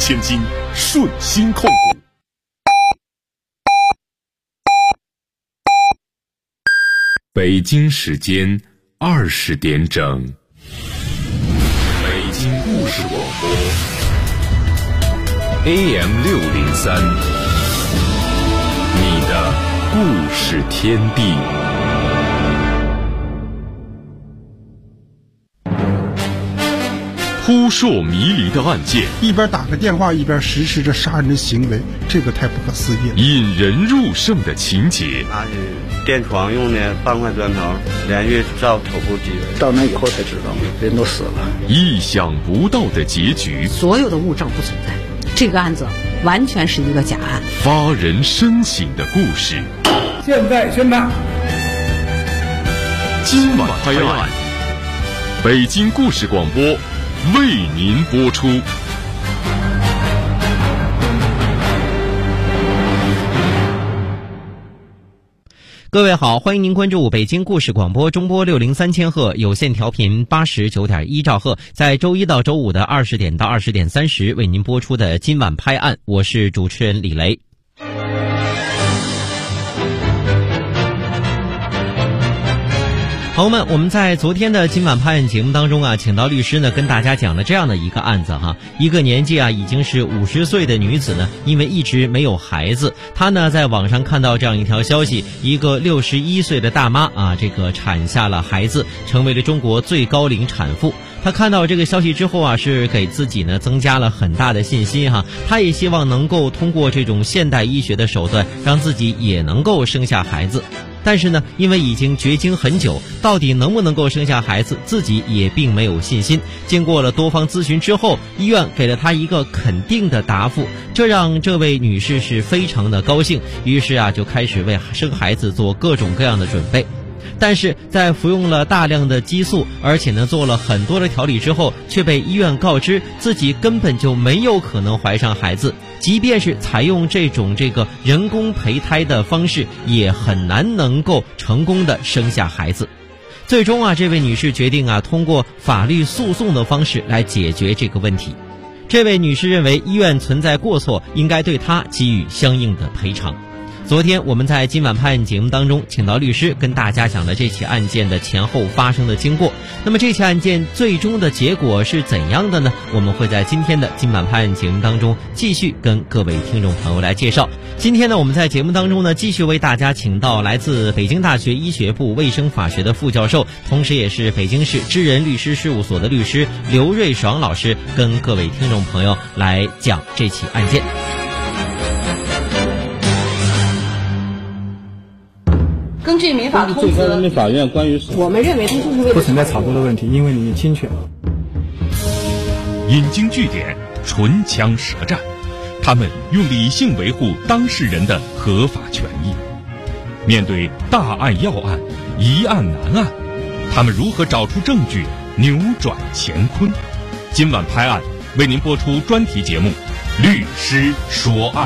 千金，顺鑫控股。北京时间20点整，北京故事广播 AM603，你的故事天地。扑朔迷离的案件， 一边打个电话一边实施着杀人的行为，这个太不可思议了。 引人入胜的情节， 那是垫床用的半块砖头，连续照头部击人。 到那以后才知道，人都死了。 意想不到的结局， 所有的物证不存在，这个案子完全是一个假案。 发人深省的故事， 现在宣判。 今晚拍案，北京故事广播为您播出。 各位好，欢迎您关注北京故事广播中波603千赫有线调频89.1兆赫，在周一到周五的20点到20点30为您播出的今晚拍案，我是主持人李雷。朋友们，我们在昨天的今晚拍案节目当中请到律师呢，跟大家讲了这样的一个案子一个年纪已经是50岁的女子呢，因为一直没有孩子，她呢在网上看到这样一条消息，一个61岁的大妈这个产下了孩子，成为了中国最高龄产妇。她看到这个消息之后是给自己呢增加了很大的信心她也希望能够通过这种现代医学的手段，让自己也能够生下孩子。但是呢，因为已经绝经很久，到底能不能够生下孩子，自己也并没有信心。经过了多方咨询之后，医院给了她一个肯定的答复，这让这位女士是非常的高兴，于是就开始为生孩子做各种各样的准备。但是在服用了大量的激素，而且呢做了很多的调理之后，却被医院告知自己根本就没有可能怀上孩子，即便是采用这个人工胚胎的方式，也很难能够成功的生下孩子。最终这位女士决定通过法律诉讼的方式来解决这个问题。这位女士认为医院存在过错，应该对她给予相应的赔偿。昨天我们在今晚拍案节目当中请到律师跟大家讲了这起案件的前后发生的经过。那么这起案件最终的结果是怎样的呢？我们会在今天的今晚拍案节目当中继续跟各位听众朋友来介绍。今天呢，我们在节目当中呢继续为大家请到来自北京大学医学部卫生法学的副教授，同时也是北京市知人律师事务所的律师刘瑞爽老师，跟各位听众朋友来讲这起案件。 根据民法通最高人民法院关于我们认为它就是为了不存在炒作的问题，因为你侵权。 引经据典，唇枪舌战，他们用理性维护当事人的合法权益。面对大案要案，疑案难案，他们如何找出证据，扭转乾坤？今晚拍案为您播出专题节目《律师说案》。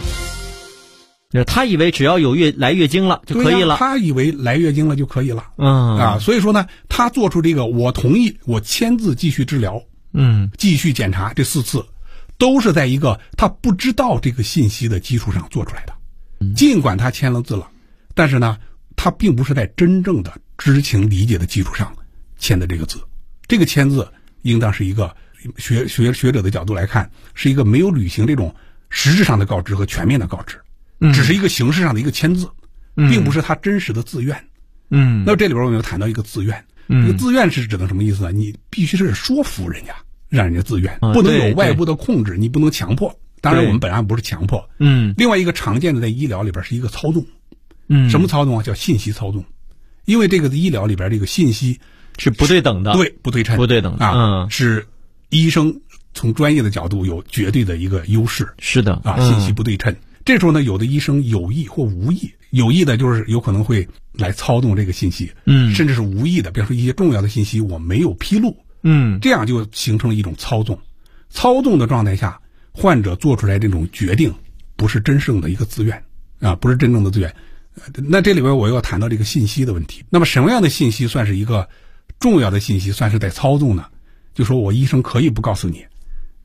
他以为只要有来月经了就可以了， 他以为来月经了就可以了，所以说呢，他做出这个我同意，我签字继续治疗，继续检查，这4次都是在一个他不知道这个信息的基础上做出来的。尽管他签了字了，但是呢，他并不是在真正的知情理解的基础上签的这个字。这个签字应当是一个学者的角度来看，是一个没有履行这种实质上的告知和全面的告知。只是一个形式上的一个签字，并不是他真实的自愿。那这里边我们又谈到一个自愿，这个自愿是指的什么意思呢？你必须是说服人家，让人家自愿，不能有外部的控制，你不能强迫。当然，我们本案不是强迫。另外一个常见的在医疗里边是一个操纵。什么操纵叫信息操纵。因为这个医疗里边这个信息是不对等的， 对，不对称， 不对等的是医生从专业的角度有绝对的一个优势。 是的信息不对称。这时候呢，有的医生有意或无意，有意的就是有可能会来操纵这个信息，甚至是无意的，比方说一些重要的信息我没有披露，这样就形成了一种操纵。操纵的状态下，患者做出来这种决定不是真正的一个自愿不是真正的自愿。那这里边我又要谈到这个信息的问题。那么什么样的信息算是一个重要的信息，算是在操纵呢？就说我医生可以不告诉你，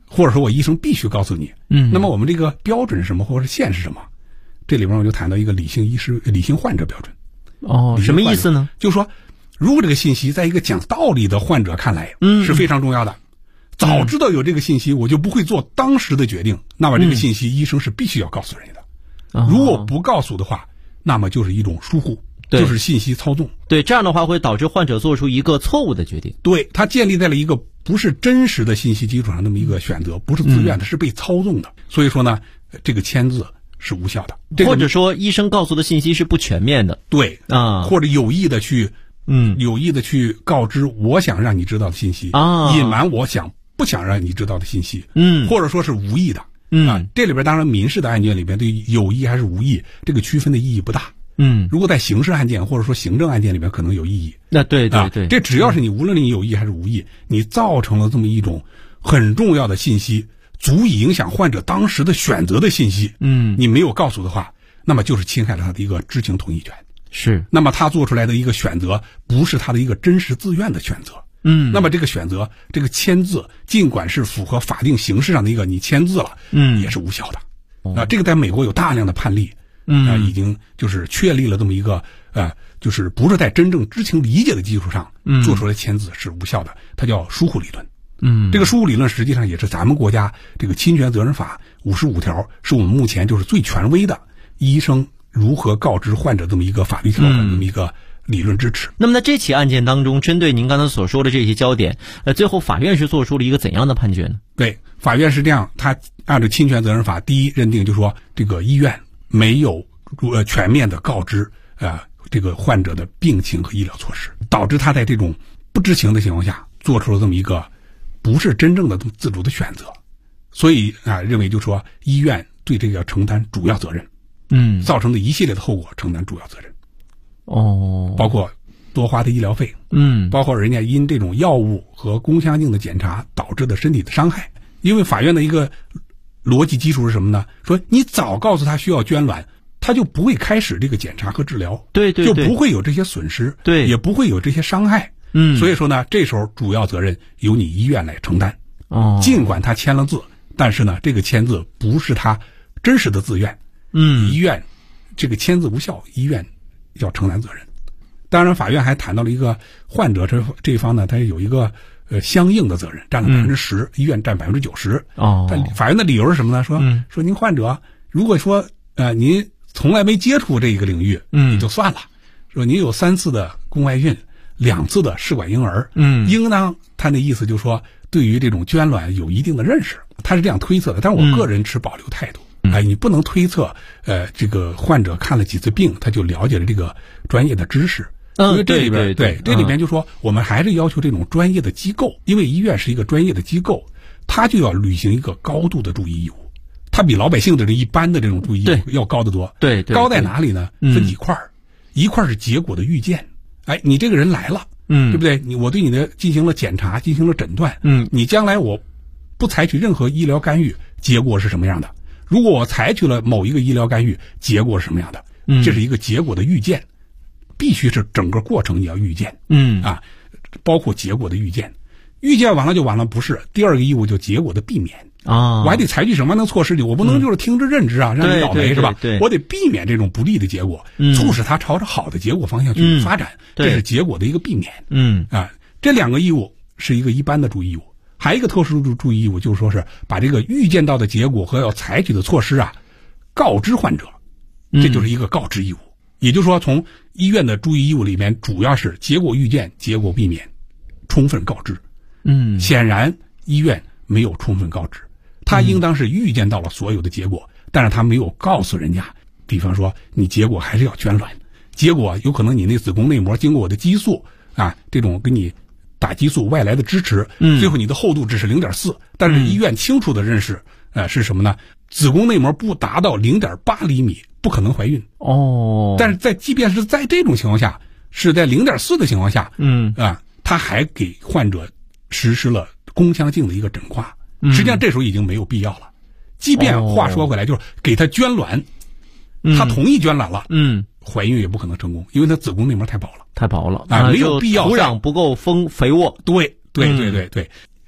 或者说我医生必须告诉你，那么我们这个标准是什么，或者是线是什么？这里边我就谈到一个理性患者标准。 什么意思呢？ 就是说，如果这个信息在一个讲道理的患者看来，是非常重要的。早知道有这个信息，我就不会做当时的决定。那么这个信息，医生是必须要告诉人家的。如果不告诉的话，那么就是一种疏忽，就是信息操纵。 对，这样的话会导致患者做出一个错误的决定。 对，他建立在了一个不是真实的信息基础上那么一个选择，不是自愿的，是被操纵的。所以说呢，这个签字是无效的， 或者说医生告诉的信息是不全面的。 对或者有意的去告知我想让你知道的信息隐瞒我不想让你知道的信息或者说是无意的这里边当然民事的案件里边对有意还是无意这个区分的意义不大。如果在刑事案件或者说行政案件里面可能有意义。 那对， 这只要是你无论你有意还是无意，你造成了这么一种很重要的信息，足以影响患者当时的选择的信息，你没有告诉的话，那么就是侵害了他的一个知情同意权。 是， 那么他做出来的一个选择不是他的一个真实自愿的选择。那么这个选择，这个签字，尽管是符合法定形式上的一个你签字了，也是无效的。这个在美国有大量的判例，已经就是确立了这么一个就是不是在真正知情理解的基础上做出来签字是无效的，它叫疏忽理论。这个疏忽理论实际上也是咱们国家这个侵权责任法55条，是我们目前就是最权威的医生如何告知患者这么一个法律条款，这么一个理论支持。 那么在这起案件当中，针对您刚才所说的这些焦点，最后法院是做出了一个怎样的判决呢？ 对，法院是这样，他按照侵权责任法第一认定，就说这个医院没有全面的告知这个患者的病情和医疗措施，导致他在这种不知情的情况下做出了这么一个不是真正的自主的选择，所以认为就说医院对这个要承担主要责任，造成的一系列的后果承担主要责任。包括多花的医疗费，包括人家因这种药物和宫腔镜的检查导致的身体的伤害。因为法院的一个逻辑基础是什么呢？说你早告诉他需要捐卵，他就不会开始这个检查和治疗， 对， 就不会有这些损失， 对， 也不会有这些伤害。所以说呢，这时候主要责任由你医院来承担。尽管他签了字，但是呢，这个签字不是他真实的自愿。医院这个签字无效，医院要承担责任。当然，法院还谈到了一个患者这一方呢，他有一个相应的责任，占了10%，医院占90%。但法院的理由是什么呢？说您患者如果说您从来没接触这一个领域，也就算了。说您有3次的宫外孕，2次的试管婴儿，应当他的意思就是说，对于这种捐卵有一定的认识，他是这样推测的。但是我个人持保留态度。你不能推测，这个患者看了几次病，他就了解了这个专业的知识。因为这里边这里边就说，我们还是要求这种专业的机构，因为医院是一个专业的机构，他就要履行一个高度的注意义务，他比老百姓的这一般的这种注意义务要高得多。 对， 高在哪里呢？分几块一块是结果的预见，你这个人来了，对不对？我对你的进行了检查，进行了诊断，你将来我不采取任何医疗干预，结果是什么样的？如果我采取了某一个医疗干预，结果是什么样的？这是一个结果的预见，必须是整个过程你要预见，包括结果的预见。预见完了就完了，不是。第二个义务就结果的避免我还得采取什么样的措施？我不能就是听之任之让你倒霉，是吧？我得避免这种不利的结果，促使它朝着好的结果方向去发展，这是结果的一个避免。这2个义务是一个一般的注意义务。还有一个特殊的注意义务，就是说是把这个预见到的结果和要采取的措施告知患者，这就是一个告知义务。也就是说，从医院的注意义务里面，主要是结果预见、结果避免，充分告知。显然医院没有充分告知，他应当是预见到了所有的结果，但是他没有告诉人家，比方说你结果还是要捐卵，结果有可能你那子宫内膜经过我的激素这种给你打激素外来的支持，最后你的厚度只是0.4，但是医院清楚的认识是什么呢？子宫内膜不达到0.8厘米不可能怀孕。但是即便是在这种情况下，是在0.4的情况下，他还给患者实施了宫腔镜的一个诊刮。实际上这时候已经没有必要了。即便话说回来，就是给他捐卵，他同意捐卵了，怀孕也不可能成功，因为他子宫内膜太薄了， 太薄了没有必要。 土壤不够肥沃。 对。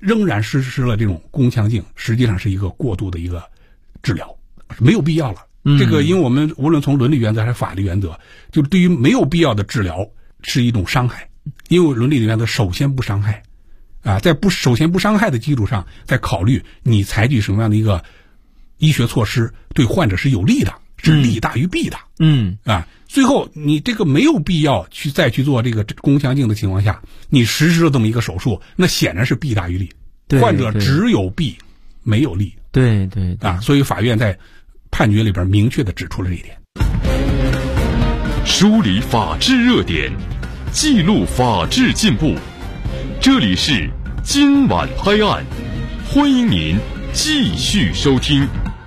仍然实施了这种宫腔镜，实际上是一个过度的一个治疗，没有必要了。这个因为我们无论从伦理原则还是法律原则，就是对于没有必要的治疗是一种伤害，因为伦理的原则首先不伤害在首先不伤害的基础上，再考虑你采取什么样的一个医学措施对患者是有利的，是利大于弊的。最后你这个没有必要再去做这个宫腔镜的情况下，你实施了这么一个手术，那显然是弊大于利，患者只有弊没有利。 对， 所以法院在判决里边明确的指出了这一点。 梳理法治热点，记录法治进步。这里是今晚拍案，欢迎您继续收听。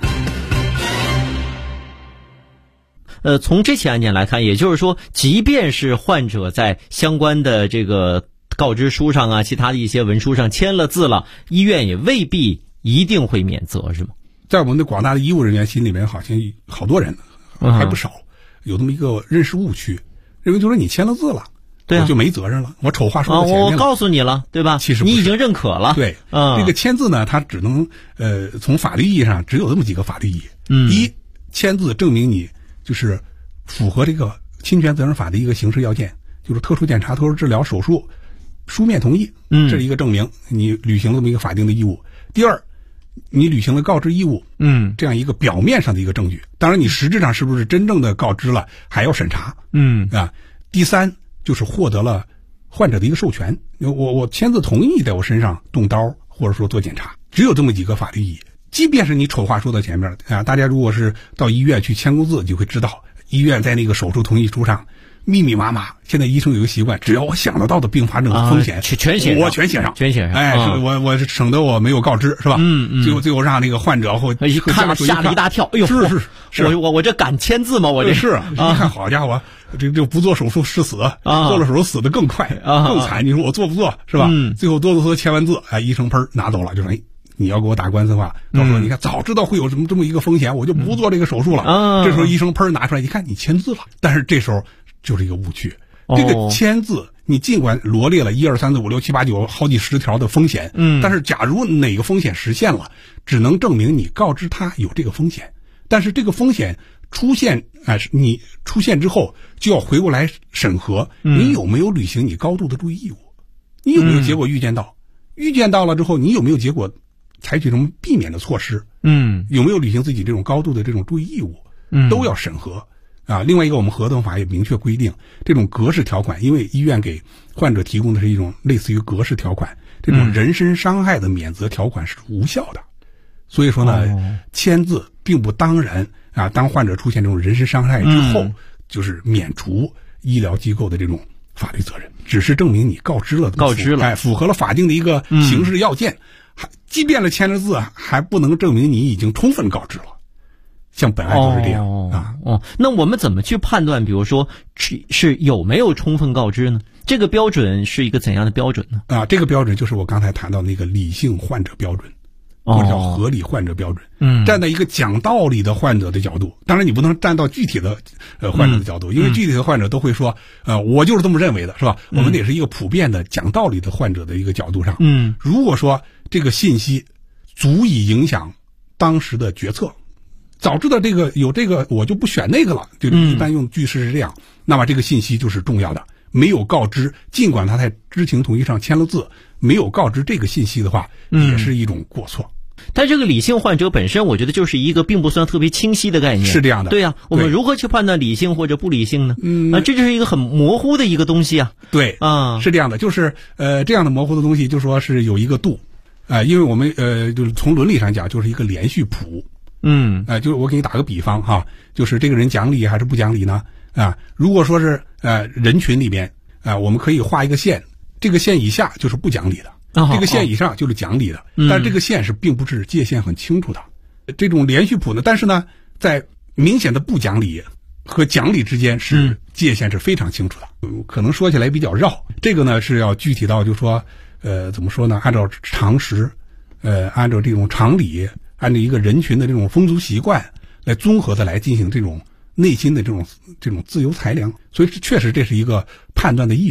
从这起案件来看，也就是说，即便是患者在相关的这个告知书上其他的一些文书上签了字了，医院也未必一定会免责，是吗？ 在我们的广大的医务人员心里面，好像好多人还不少有这么一个认识误区，认为就是你签了字了，我就没责任了，我丑话说到前面了， 我告诉你了，对吧？ 其实你已经认可了。 对，这个签字呢，它只能从法律意义上只有这么几个法律意义。第一，签字证明你就是符合这个侵权责任法的一个刑事要件，就是特殊检查、特殊治疗、手术书面同意，这是一个证明你履行了这么一个法定的义务。第二，你履行了告知义务，这样一个表面上的一个证据。当然，你实质上是不是真正的告知了，还要审查。第三，就是获得了患者的一个授权，我签字同意在我身上动刀或者说做检查，只有这么几个法律意义。即便是你丑话说到前面大家如果是到医院去签过字，就会知道医院在那个手术同意书上密密麻麻。现在医生有一个习惯，只要我想得到的并发症和风险， 全写上， 我全写上。我省得我没有告知，是吧？最后让那个患者或一看吓了一大跳。哎呦， 是我这敢签字吗？我这是一看好家伙，这不做手术是死做了手术死得更快更惨。你说我做不做，是吧？最后哆哆嗦签完字，医生喷拿走了，就说你要给我打官司的话，到时候你看早知道会有这么一个风险，我就不做这个手术了。这时候医生喷拿出来一看，你签字了，但是这时候就是一个误区。这个签字你尽管罗列了1、2、3、4、5、6、7、8、9好几十条的风险，但是假如哪个风险实现了，只能证明你告知他有这个风险，但是这个风险出现你出现之后就要回过来审核你有没有履行你高度的注意义务，你有没有结果预见到，预见到了之后你有没有结果采取什么避免的措施，有没有履行自己这种高度的这种注意义务，都要审核。另外一个，我们合同法也明确规定，这种格式条款，因为医院给患者提供的是一种类似于格式条款，这种人身伤害的免责条款是无效的。所以说呢，签字并不当然当患者出现这种人身伤害之后，就是免除医疗机构的这种法律责任，只是证明你告知了，符合了法定的一个刑事要件。即便了签了字，还不能证明你已经充分告知了。像本案就是这样那我们怎么去判断，比如说是有没有充分告知呢？这个标准是一个怎样的标准呢？ 这个标准就是我刚才谈到那个理性患者标准，或者叫合理患者标准。站在一个讲道理的患者的角度，当然你不能站到具体的患者的角度，因为具体的患者都会说我就是这么认为的，是吧？我们得是一个普遍的讲道理的患者的一个角度上。如果说这个信息足以影响当时的决策，早知道有这个我就不选那个了，就一般用句式是这样，那么这个信息就是重要的。没有告知，尽管他在知情同意上签了字，没有告知这个信息的话，也是一种过错。 但这个理性患者本身，我觉得就是一个并不算特别清晰的概念。 是这样的。 对呀，我们如何去判断理性或者不理性呢？这就是一个很模糊的一个东西啊。 对是这样的，就是这样的模糊的东西，就说是有一个度因为我们就是从伦理上讲，就是一个连续谱。就是我给你打个比方哈，就是这个人讲理还是不讲理呢？如果说是人群里边我们可以画一个线，这个线以下就是不讲理的，这个线以上就是讲理的，但是这个线并不是界限很清楚的。这种连续谱呢，但是呢，在明显的不讲理和讲理之间是界限是非常清楚的。可能说起来比较绕，这个呢是要具体到就说怎么说呢？按照常识，按照这种常理，按照一个人群的这种风俗习惯来综合的来进行这种内心的这种自由裁量，所以确实这是一个判断的艺术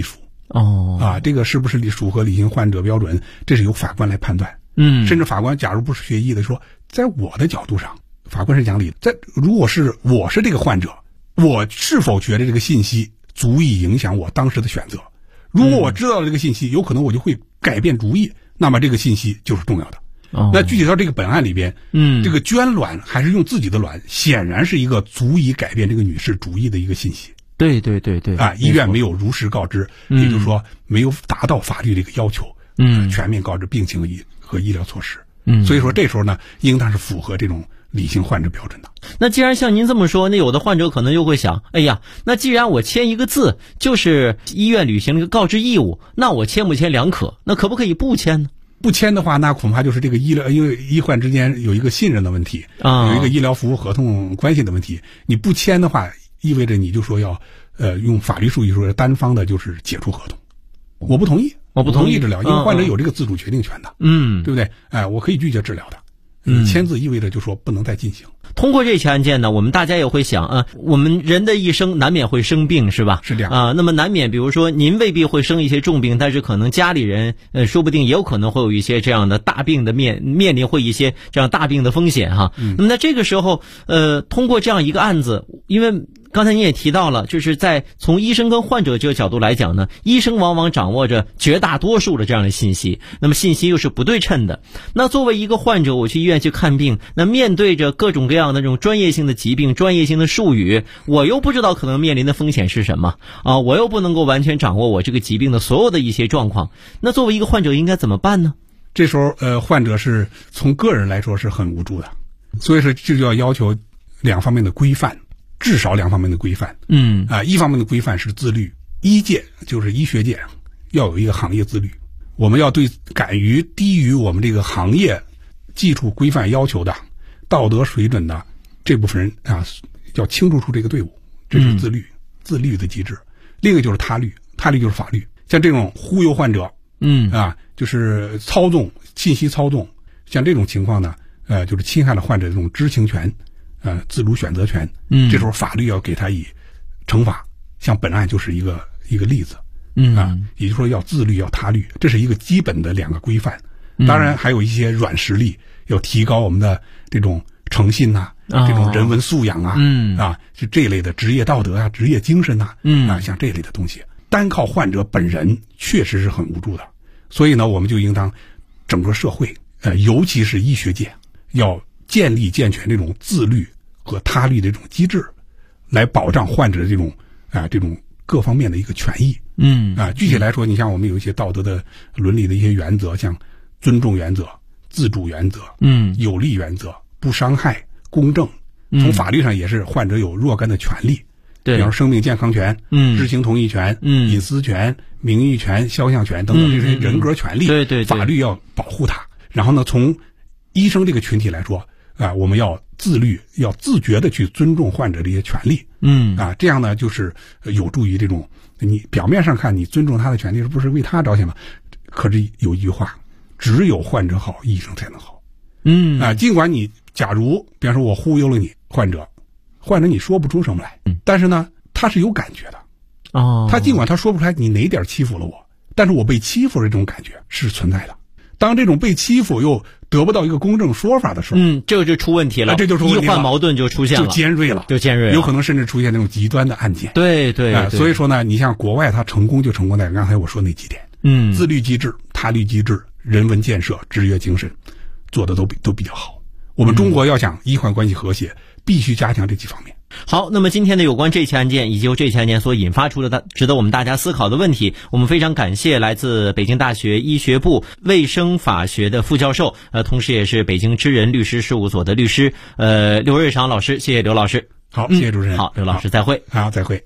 这个是不是符合理性患者标准，这是由法官来判断。甚至法官假如不是学医的说，在我的角度上，法官是讲理的，如果是我是这个患者，我是否觉得这个信息足以影响我当时的选择？如果我知道了这个信息，有可能我就会改变主意，那么这个信息就是重要的。那具体到这个本案里边，这个捐卵还是用自己的卵，显然是一个足以改变这个女士主意的一个信息。 对医院没有如实告知，也就是说没有达到法律这个要求，全面告知病情和医疗措施。所以说这时候呢，应当是符合这种理性患者标准的。 那既然像您这么说，那有的患者可能又会想，哎呀，那既然我签一个字就是医院履行了一个告知义务，那我签不签两可？那可不可以不签呢？ 不签的话，那恐怕就是这个医疗，因为医患之间有一个信任的问题，有一个医疗服务合同关系的问题。你不签的话，意味着你就说要用法律术语说单方的就是解除合同。我不同意治疗，因为患者有这个自主决定权的，对不对？我可以拒绝治疗的。签字意味着就说不能再进行。 通过这起案件呢，我们大家也会想我们人的一生难免会生病，是吧？ 是这样那么难免，比如说您未必会生一些重病，但是可能家里人说不定也有可能会有一些这样的大病的面临会一些这样大病的风险哈。那么在这个时候通过这样一个案子，因为刚才您也提到了，就是在从医生跟患者这个角度来讲呢，医生往往掌握着绝大多数的这样的信息，那么信息又是不对称的。那作为一个患者，我去医院去看病，那面对着各种各样的这种专业性的疾病、专业性的术语，我又不知道可能面临的风险是什么我又不能够完全掌握我这个疾病的所有的一些状况。那作为一个患者应该怎么办呢？ 这时候患者是从个人来说是很无助的，所以说这就要求两方面的规范。至少两方面的规范，一方面的规范是自律，医界就是医学界要有一个行业自律，我们要对敢于低于我们这个行业技术规范要求的道德水准的这部分人要清除出这个队伍，这是自律的机制。另一个就是他律就是法律，像这种忽悠患者，就是操纵信息操纵，像这种情况呢，就是侵害了患者这种知情权。自主选择权，这时候法律要给他以惩罚，像本案就是一个例子，也就是说要自律要他律，这是一个基本的两个规范。当然还有一些软实力，要提高我们的这种诚信这种人文素养是这一类的职业道德职业精神像这一类的东西，单靠患者本人确实是很无助的。所以呢，我们就应当整个社会，尤其是医学界，要建立健全这种自律和他律的这种机制，来保障患者的这种各方面的一个权益。具体来说，你像我们有一些道德的伦理的一些原则，像尊重原则、自主原则、有利原则、不伤害、公正。从法律上也是患者有若干的权利，比方说生命健康权、知情同意权、隐私权、名誉权、肖像权等等这些人格权利，法律要保护他。然后呢，从医生这个群体来说，我们要自律，要自觉的去尊重患者的一些权利。这样呢，就是有助于这种你表面上看你尊重他的权利，是不是为他着想嘛？可是有一句话，只有患者好，医生才能好。尽管你假如比方说我忽悠了你患者你说不出什么来，但是呢，他是有感觉的。他尽管他说不出来你哪点欺负了我，但是我被欺负的这种感觉是存在的。当这种被欺负又得不到一个公正说法的时候， 这就出问题了， 这就出问题了， 医患矛盾就出现了， 就尖锐了，有可能甚至出现那种极端的案件。 对， 所以说呢，你像国外它成功就成功在刚才我说那几点，自律机制、他律机制、人文建设、职业精神做的都比较好。我们中国要想医患关系和谐，必须加强这几方面。 好，那么今天的有关这起案件以及由这起案件所引发出的值得我们大家思考的问题，我们非常感谢来自北京大学医学部卫生法学的副教授，同时也是北京知人律师事务所的律师刘瑞常老师。谢谢刘老师。 好，谢谢主持人。 好，刘老师再会。 好，再会。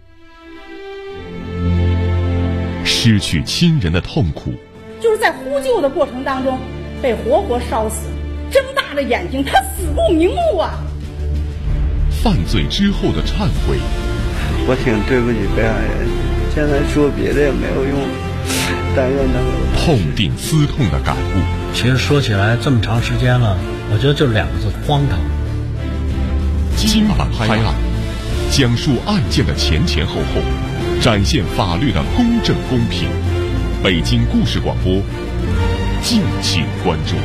失去亲人的痛苦， 就是在呼救的过程当中被活活烧死，睁大了眼睛，他死不瞑目啊！ 犯罪之后的忏悔， 我挺对不起被害人，现在说别的也没有用，但愿能痛定思痛的感悟。 其实说起来这么长时间了，我觉得就两个字：荒唐。 今晚拍案，讲述案件的前前后后， 展现法律的公正公平。北京故事广播，敬请关注。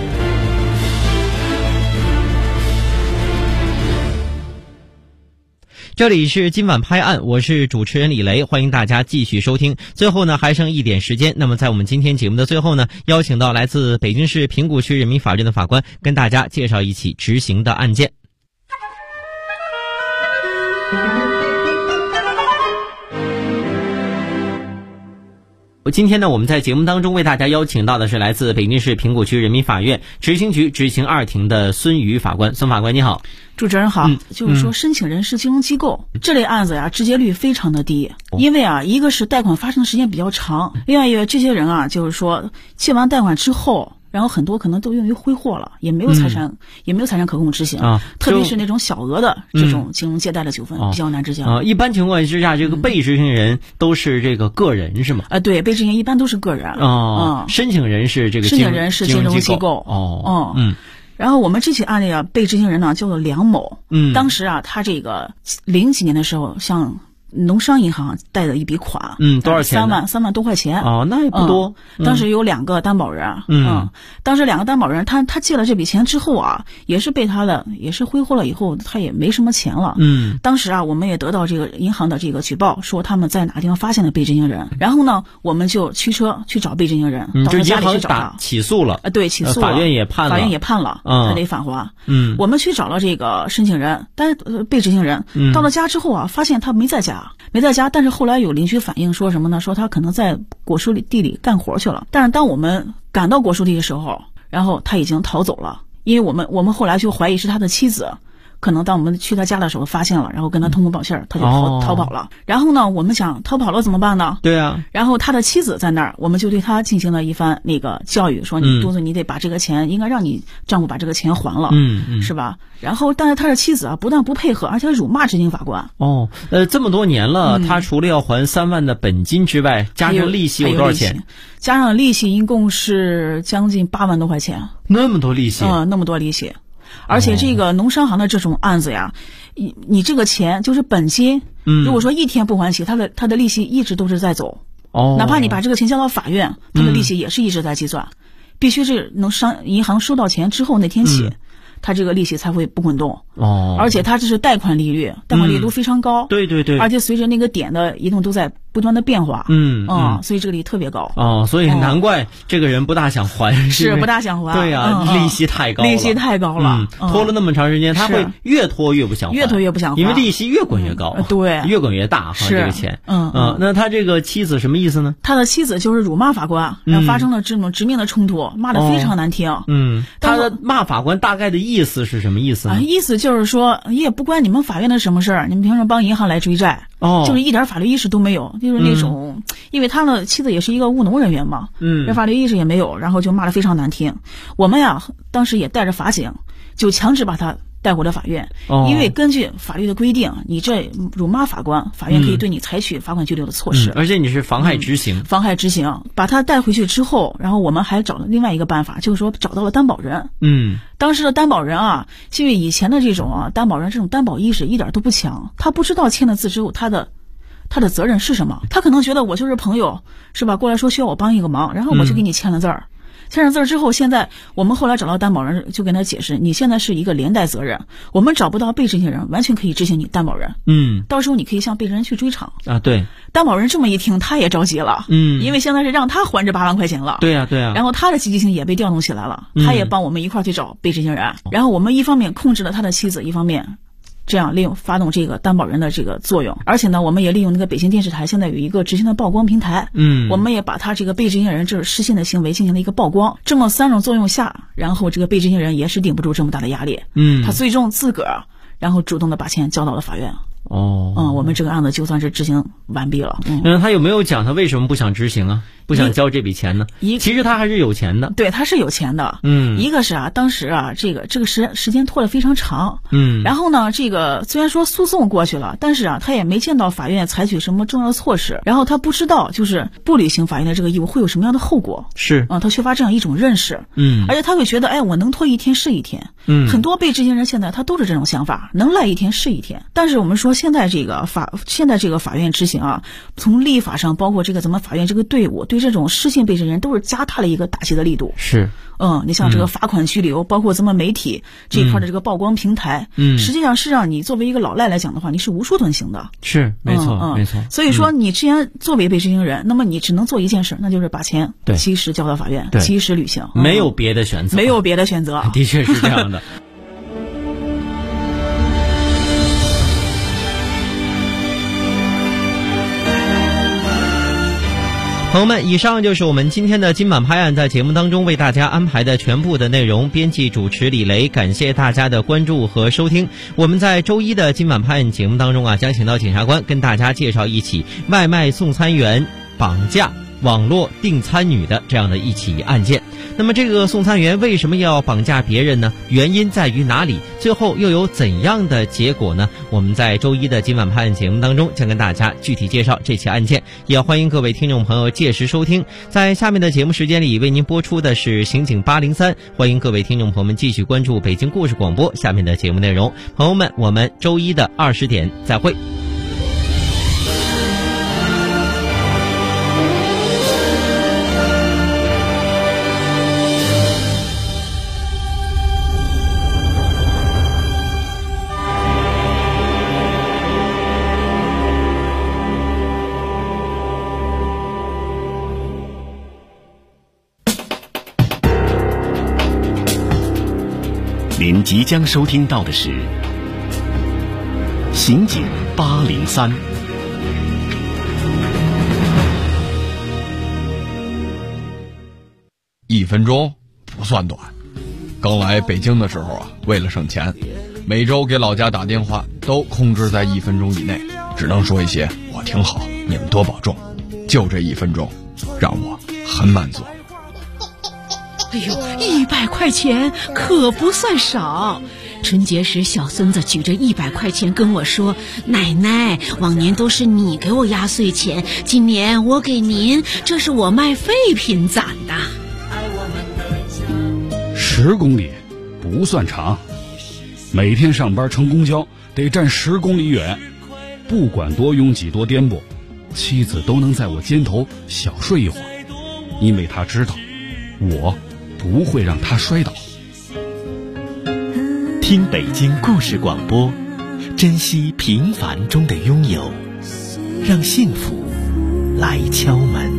这里是今晚拍案，我是主持人李雷，欢迎大家继续收听。最后呢，还剩一点时间，那么在我们今天节目的最后呢，邀请到来自北京市平谷区人民法院的法官，跟大家介绍一起执行的案件。今天呢，我们在节目当中为大家邀请到的是来自北京市平谷区人民法院执行局执行2庭的孙瑜法官。孙法官你好。 主持人好。就是说申请人是金融机构，这类案子呀质结率非常的低，因为啊，一个是贷款发生的时间比较长，另外一个这些人啊，就是说借完贷款之后，然后很多可能都用于挥霍了，也没有财产可供执行啊。特别是那种小额的这种金融借贷的纠纷比较难执行啊。 一般情况之下，这个被执行人都是这个个人是吗？ 对，被执行人一般都是个人申请人是这个申请人是金融机构然后我们这起案例啊，被执行人呢叫做梁某。当时啊，他这个00几年的时候向农商银行贷的一笔款， 多少钱 ？3万多块钱。 那也不多。 当时有2个担保人，当时2个担保人，他借了这笔钱之后啊，也是被他的，也是挥霍了以后，他也没什么钱了。当时啊，我们也得到这个银行的这个举报，说他们在哪个地方发现了被执行人，然后呢，我们就驱车去找被执行人，到他家里去找他。 起诉了。 对，起诉了。 法院也判了， 他得返还。我们去找了这个申请人，但是被执行人到了家之后啊，发现他没在家，但是后来有邻居反映说什么呢？说他可能在果树地里干活去了。但是当我们赶到果树地的时候，然后他已经逃走了，因为我们后来就怀疑是他的妻子。可能当我们去他家的时候发现了，然后跟他通风报信儿，他就逃跑了。然后呢，我们想逃跑了怎么办呢？ 对啊。 然后他的妻子在那儿，我们就对他进行了一番那个教育，说你肚子你得把这个钱，应该让你丈夫把这个钱还了，是吧？然后但是他的妻子啊，不但不配合，而且辱骂执行法官。 这么多年了，他除了要还3万的本金之外，加上利息有多少钱？ 加上利息一共是将近8万多块钱。 那么多利息？ 那么多利息。而且这个农商行的这种案子呀，你这个钱就是本金，如果说一天不还起，他的利息一直都是在走。哪怕你把这个钱交到法院，他的利息也是一直在计算，必须是农商银行收到钱之后那天起，他这个利息才会不滚动。而且他这是贷款利率都非常高。 对对对。 而且随着那个点的移动都在不断的变化。所以这个利特别高。 所以难怪这个人不大想还。 是不大想还。 对呀，利息太高了。 利息太高了。 拖了那么长时间，他会越拖越不想还。 越拖越不想还。 因为利息越滚越高。 对。 越滚越大哈，这个钱。那他这个妻子什么意思呢？ 他的妻子就是辱骂法官，然后发生了这种直面的冲突，骂得非常难听。 他的骂法官大概的意思是什么意思呢？ 意思就是说，也不关你们法院的什么事儿，你们凭什么帮银行来追债？就是一点法律意识都没有，就是那种，因为他的妻子也是一个务农人员嘛，这法律意识也没有，然后就骂得非常难听。我们呀，当时也带着法警，就强制把他带回了法院。因为根据法律的规定，你这辱骂法官，法院可以对你采取罚款拘留的措施。 而且你是妨害执行。 妨害执行，把他带回去之后，然后我们还找了另外一个办法，就是说找到了担保人。当时的担保人啊，因为以前的这种担保人这种担保意识一点都不强，他不知道签了字之后他的责任是什么，他可能觉得我就是朋友，是吧？过来说需要我帮一个忙，然后我就给你签了字儿。签上字之后，现在我们后来找到担保人，就跟他解释，你现在是一个连带责任，我们找不到被执行人，完全可以执行你担保人。到时候你可以向被执行人去追偿啊。对， 担保人这么一听，他也着急了。因为现在是让他还这8万块钱了。 对呀，对呀。 然后他的积极性也被调动起来了，他也帮我们一块去找被执行人。然后我们一方面控制了他的妻子，一方面这样利用发动这个担保人的这个作用。而且呢，我们也利用那个北京电视台现在有一个执行的曝光平台，我们也把他这个被执行人这失信的行为进行了一个曝光。这么3种作用下，然后这个被执行人也是顶不住这么大的压力，他最终自个儿然后主动的把钱交到了法院。 我们这个案子就算是执行完毕了。 他有没有讲他为什么不想执行啊？ 不想交这笔钱呢？其实他还是有钱的。 对，他是有钱的。一个是当时这个时间拖得非常长。然后呢，这个虽然说诉讼过去了，但是他也没见到法院采取什么重要的措施，然后他不知道就是不履行法院的这个义务会有什么样的后果。 是他缺乏这样一种认识。而且他会觉得，我能拖一天是一天。很多被执行人现在他都是这种想法，能赖一天是一天。但是我们说现在这个法院执行从立法上，包括这个咱们法院这个队伍对这种失信被执行人都是加大了一个打击的力度。 是。 你像这个罚款拘留，包括咱们媒体这一块的这个曝光平台，实际上是让你作为一个老赖来讲的话，你是无处遁形的。 是，没错，没错。 所以说，你既然作为被执行人，那么你只能做一件事，那就是把钱及时交到法院，及时履行， 没有别的选择， 没有别的选择， 的确是这样的。朋友们，以上就是我们今天的今晚拍案在节目当中为大家安排的全部的内容。编辑主持李雷，感谢大家的关注和收听。我们在周一的今晚拍案节目当中将请到检察官跟大家介绍一起外卖送餐员绑架网络订餐女的这样的一起案件。那么这个送餐员为什么要绑架别人呢？原因在于哪里？最后又有怎样的结果呢？我们在周一的今晚拍案节目当中将跟大家具体介绍这起案件，也欢迎各位听众朋友届时收听。在下面的节目时间里为您播出的是刑警803，欢迎各位听众朋友们继续关注北京故事广播下面的节目内容。朋友们，我们周一的20点再会。 您即将收听到的是刑警803。 1分钟不算短。刚来北京的时候为了省钱，每周给老家打电话都控制在1分钟以内，只能说一些我挺好，你们多保重。就这1分钟，让我很满足。 哎呦，100块钱可不算少。春节时小孙子举着100块钱跟我说，奶奶，往年都是你给我压岁钱，今年我给您，这是我卖废品攒的。 10公里不算长，每天上班乘公交得站10公里远，不管多拥挤多颠簸，妻子都能在我肩头小睡一会儿，因为她知道我不会让他摔倒。 听北京故事广播，珍惜平凡中的拥有，让幸福来敲门。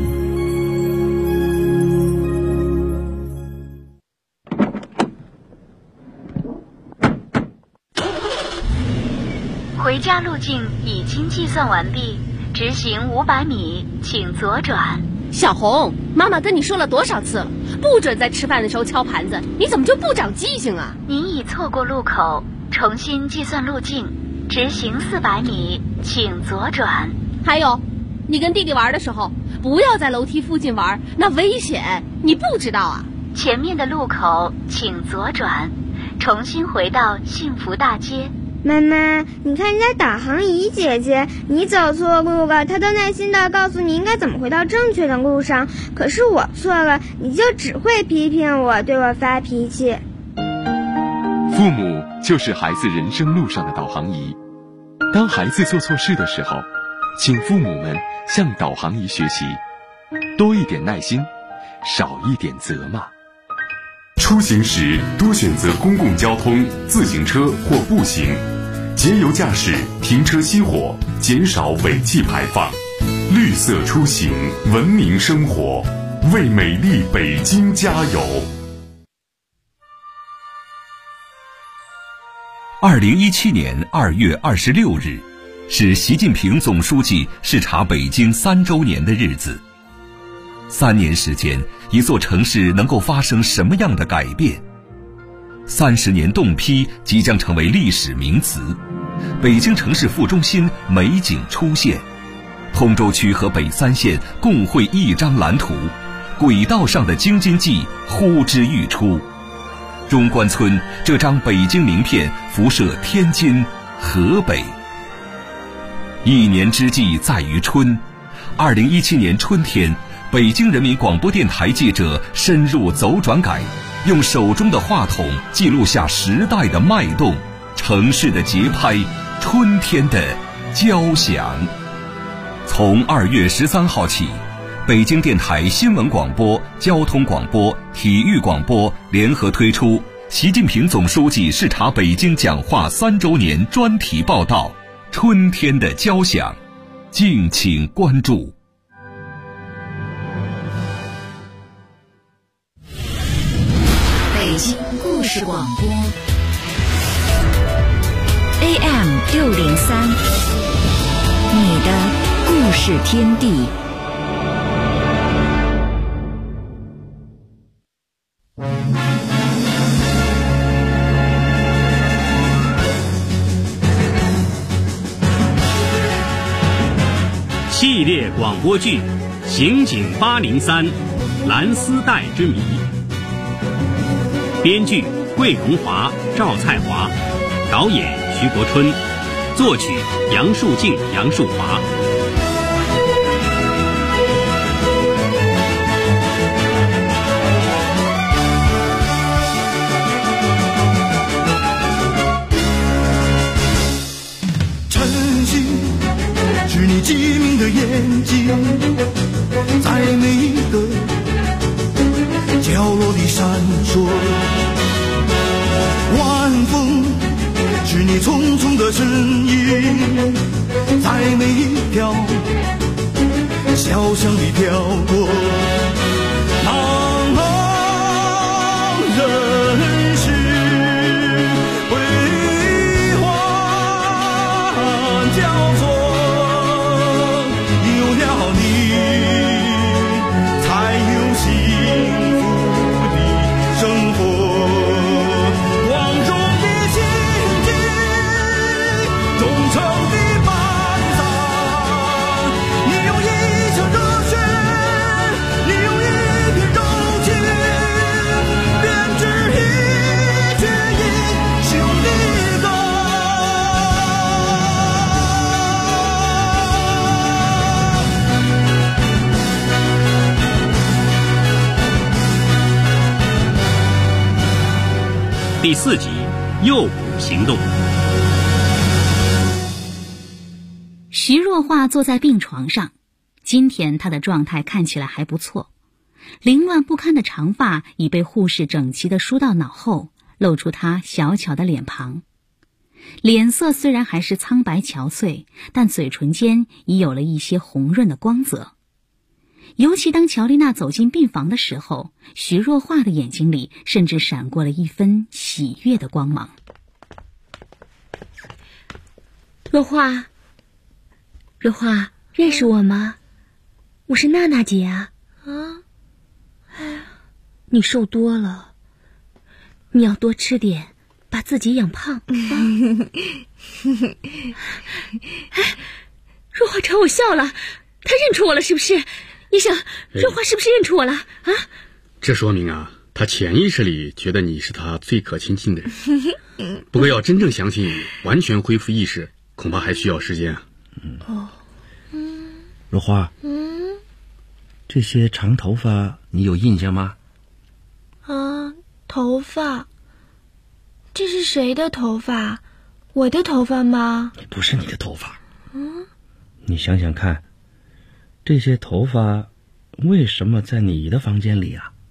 回家路径已经计算完毕，直行500米，请左转。 小红，妈妈跟你说了多少次了，不准在吃饭的时候敲盘子，你怎么就不长记性啊？ 您已错过路口，重新计算路径，直行400米，请左转。 还有，你跟弟弟玩的时候，不要在楼梯附近玩，那危险，你不知道啊？ 前面的路口请左转，重新回到幸福大街。 妈妈，你看人家导航仪姐姐，你走错路了，她都耐心地告诉你应该怎么回到正确的路上，可是我错了，你就只会批评我，对我发脾气。 父母就是孩子人生路上的导航仪，当孩子做错事的时候，请父母们向导航仪学习，多一点耐心，少一点责骂。 出行时多选择公共交通、自行车或步行，节油驾驶，停车熄火，减少尾气排放。绿色出行，文明生活，为美丽北京加油。 2017年2月26日，是习近平总书记视察北京3周年的日子。3年时间，一座城市能够发生什么样的改变？30年冻批即将成为历史名词，北京城市副中心美景出现， 通州区和北三县共绘一张蓝图，轨道上的京津冀呼之欲出。中关村这张北京名片辐射天津、河北。一年之计在于春。2017年春天，北京人民广播电台记者深入走转改，用手中的话筒记录下时代的脉动、城市的节拍、春天的交响。从2月13号起，北京电台新闻广播、交通广播、体育广播联合推出习近平总书记视察北京讲话3周年专题报道《春天的交响》，敬请关注。 北京故事广播 AM603，你的故事天地。 系列广播剧《刑警803蓝丝带之谜》，编剧桂荣华、赵菜华，导演徐国春，作曲杨树静、杨树华。 是你机敏的眼睛，在每一个角落里闪烁。晚风是你匆匆的身影，在每一条小巷里飘过。茫茫人世辉煌交错， 第4集诱捕行动。 徐若画坐在病床上，今天她的状态看起来还不错，凌乱不堪的长发已被护士整齐地梳到脑后，露出她小巧的脸庞。脸色虽然还是苍白憔悴，但嘴唇间已有了一些红润的光泽。尤其当乔丽娜走进病房的时候，徐若画的眼睛里甚至闪过了一分喜悦的光芒。 若画，若画，认识我吗？我是娜娜姐啊。哎呀，你瘦多了，你要多吃点，把自己养胖啊。哎，若画朝我笑了，她认出我了是不是？医生，若画是不是认出我了啊？ 这说明啊，他潜意识里觉得你是他最可亲近的人。不过要真正相信你，完全恢复意识，恐怕还需要时间啊。 若花，这些长头发你有印象吗？ 头发，这是谁的头发？我的头发吗？ 不是你的头发。你想想看，这些头发为什么在你的房间里啊？